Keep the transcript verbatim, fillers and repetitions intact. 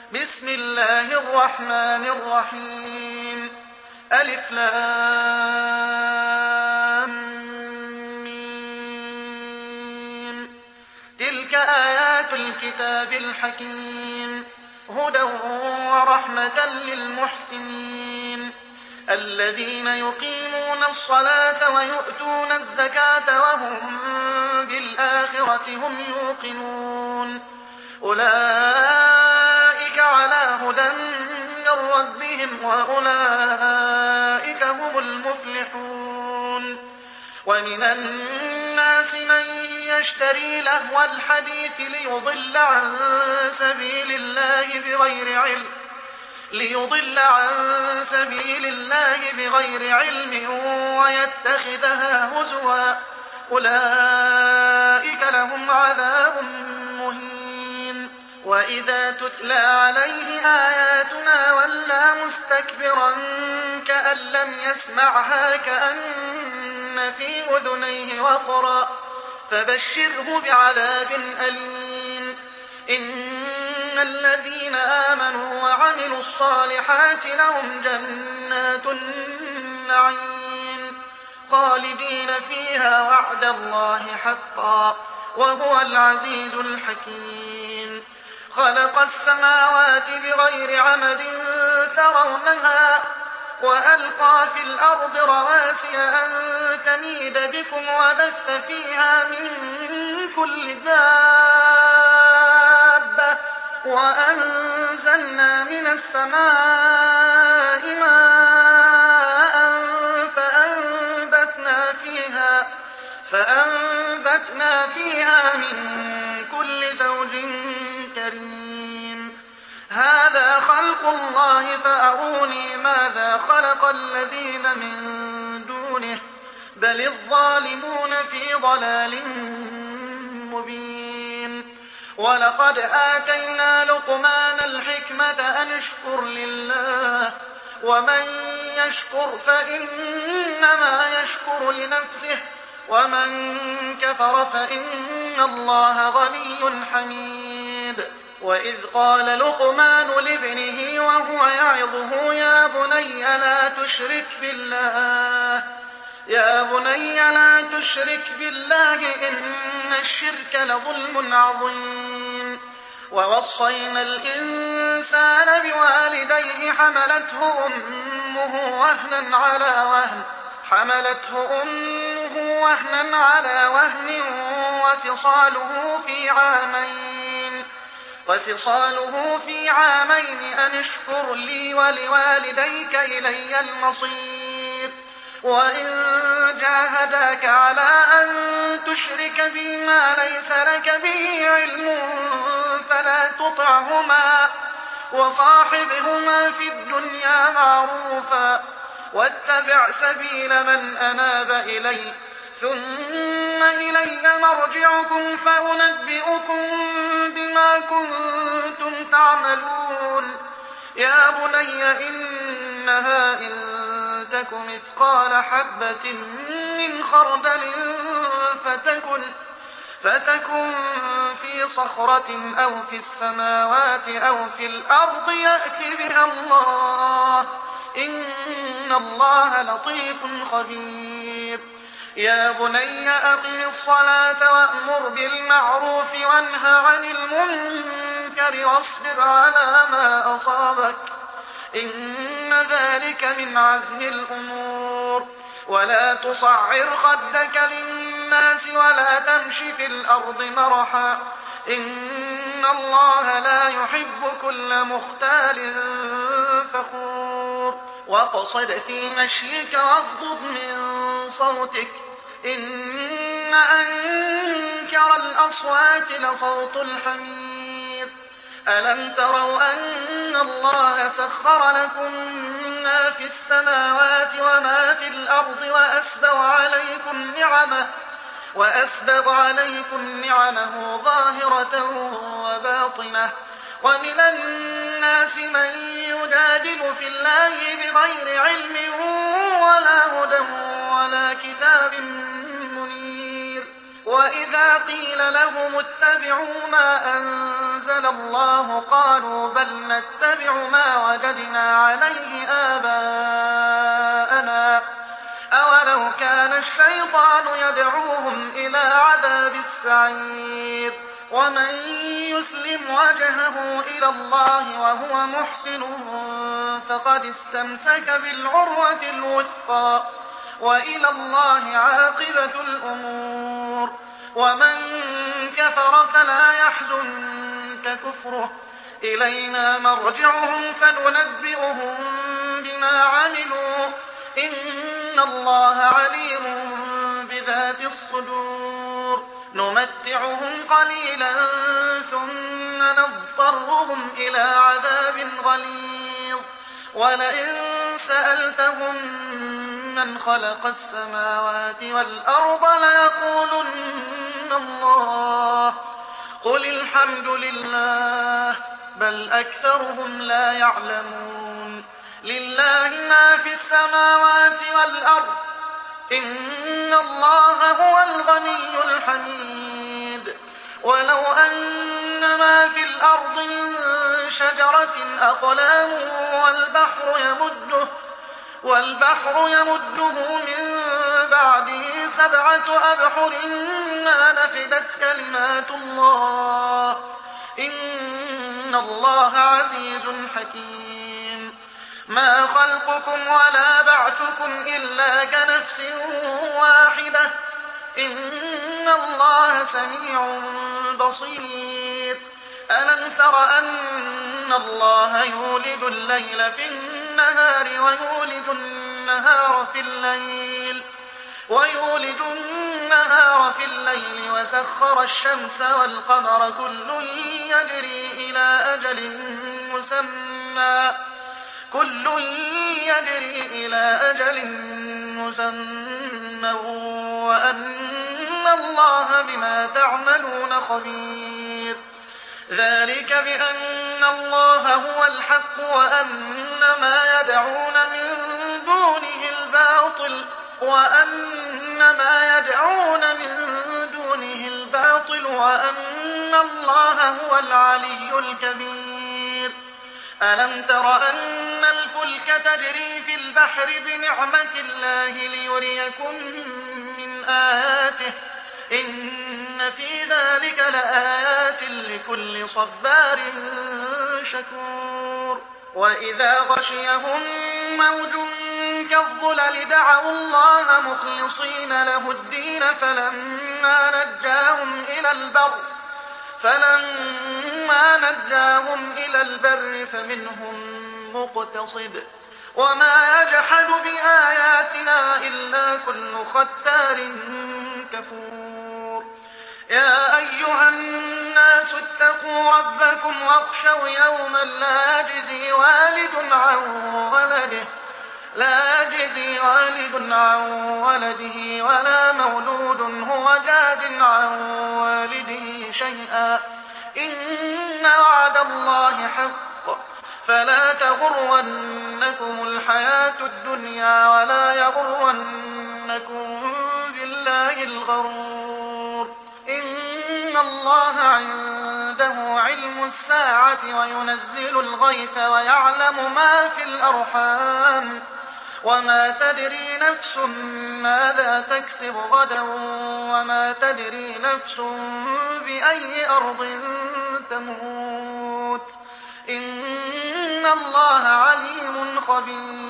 بسم الله الرحمن الرحيم ألف لام ميم. تلك آيات الكتاب الحكيم هدى ورحمة للمحسنين الذين يقيمون الصلاة ويؤتون الزكاة وهم بالآخرة هم يوقنون أولئك على هدى من ربهم وأولئك هم المفلحون. ومن الناس من يشتري لهو الحديث ليضل عن سبيل الله بغير علم ليضل عن سبيل الله بغير علم ويتخذها هزوا أولئك لهم عذاب مهين. وإذا تتلى عليه آياتنا ولى مستكبرا كأن لم يسمعها كأن في أذنيه وقرا فبشره بعذاب أليم. إن الذين آمنوا وعملوا الصالحات لهم جنات النعيم خالدين فيها وعد الله حقا وهو العزيز الحكيم. خلق السماوات بغير عمد ترونها وألقى في الأرض رواسي أن تميد بكم وبث فيها من كل دابة وأنزلنا من السماء ماء فأنبتنا فيها, فأنبتنا فيها من كل زوج كريم. هذا خلق الله فأروني ماذا خلق الذين من دونه بل الظالمون في ضلال مبين. ولقد آتينا لقمان الحكمة أن اشكر لله ومن يشكر فإنما يشكر لنفسه ومن كفر فإن الله غني حميد. وإذ قال لقمان لابنه وهو يعظه يا بني لا تشرك بالله يا بني لا تشرك بالله إن الشرك لظلم عظيم. ووصينا الإنسان بوالديه حملته أمه وهنا على وهن حملته أمه وهنا على وهن وفصاله في عامين وفصاله في عامين أن اشكر لي ولوالديك إلي المصير. وإن جاهداك على أن تشرك بي ما ليس لك به علم فلا تطعهما وصاحبهما في الدنيا معروفا واتبع سبيل من أناب إلي ثم إلي مرجعكم فأنبئكم بما كنتم تعملون. يا بني إنها إن تك مثقال حبة من خردل فتكن, فتكن في صخرة أو في السماوات أو في الأرض يأت بها الله إن الله لطيف خبير. يا بني أقم الصلاة وأمر بالمعروف وانه عن المنكر واصبر على ما أصابك إن ذلك من عزم الأمور. ولا تصعر خدك للناس ولا تمش في الأرض مرحا إن الله لا يحب كل مختال فخور. واقصد في مشيك واغضض من صوتك إن أنكر الأصوات لصوت الحمير. ألم تروا أن الله سخر لكم ما في السماوات وما في الأرض وأسبغ عليكم نعمه وأسبغ عليكم نعمه ظاهرة وباطنة. ومن الناس من يجادل في الله بغير علم ولا هدى ولا كتاب منير. وإذا قيل لهم اتبعوا ما أنزل الله قالوا بل نتبع ما وجدنا عليه آباءنا أولو كان الشيطان يدعوهم إلى عذاب السعير ومن يسلم وجهه إلى الله وهو محسن فقد استمسك بالعروة الوثقى وإلى الله عاقبة الأمور ومن كفر فلا يحزنك كفره إلينا مرجعهم فننبئهم بما عملوا إن الله عليم بذات الصدور نمتعهم قليلا ثم نضطرهم إلى عذاب غليظ ولئن سألتهم من خلق السماوات والأرض ليقولن الله قل الحمد لله بل أكثرهم لا يعلمون لله ما في السماوات والأرض إن الله هو الغني الحميد ولو أن ما في الأرض من شجرة أقلام والبحر يمده والبحر يمده من بعده سبعة أبحر ما نفدت كلمات الله إن الله عزيز حكيم ما خلقكم ولا بعثكم إلا كنفس واحدة إن الله سميع بصير ألم تر أن الله يولد الليل في النهار ويولد النهار في الليل ويولد النهار في الليل وسخر الشمس والقمر كل يجري إلى أجل مسمى كل يجري إلى أجل مسمى وأن الله بما تعملون خبير ذلك بأن الله هو الحق وأن ما يدعون من دونه الباطل وأن ما يدعون من دونه الباطل وأن الله هو العلي الكبير ألم تر أن الفلك تجري في البحر بنعمة الله ليريكم من آياته إن في ذلك لآيات لكل صبار شكور وإذا غشيهم موج كالظلل دعوا الله مخلصين له الدين فلما نجاهم إلى البر فلما نجاهم إلى البر فمنهم مقتصد وما يجحد بآياتنا إلا كل ختار كفور يا أيها الناس اتقوا ربكم واخشوا يوما لا يجزي والد عن ولده لا يجزي والد عن ولده ولا مولود هو جاز عن والده شيئا إن وعد الله حق فلا تغرنكم الحياة الدنيا ولا يغرنكم بالله الغرور إن الله عنده علم الساعة وينزل الغيث ويعلم ما في الأرحام وما تدري نفس ماذا تكسب غدا وما تدري نفس بأي أرض تموت إن الله عليم خبير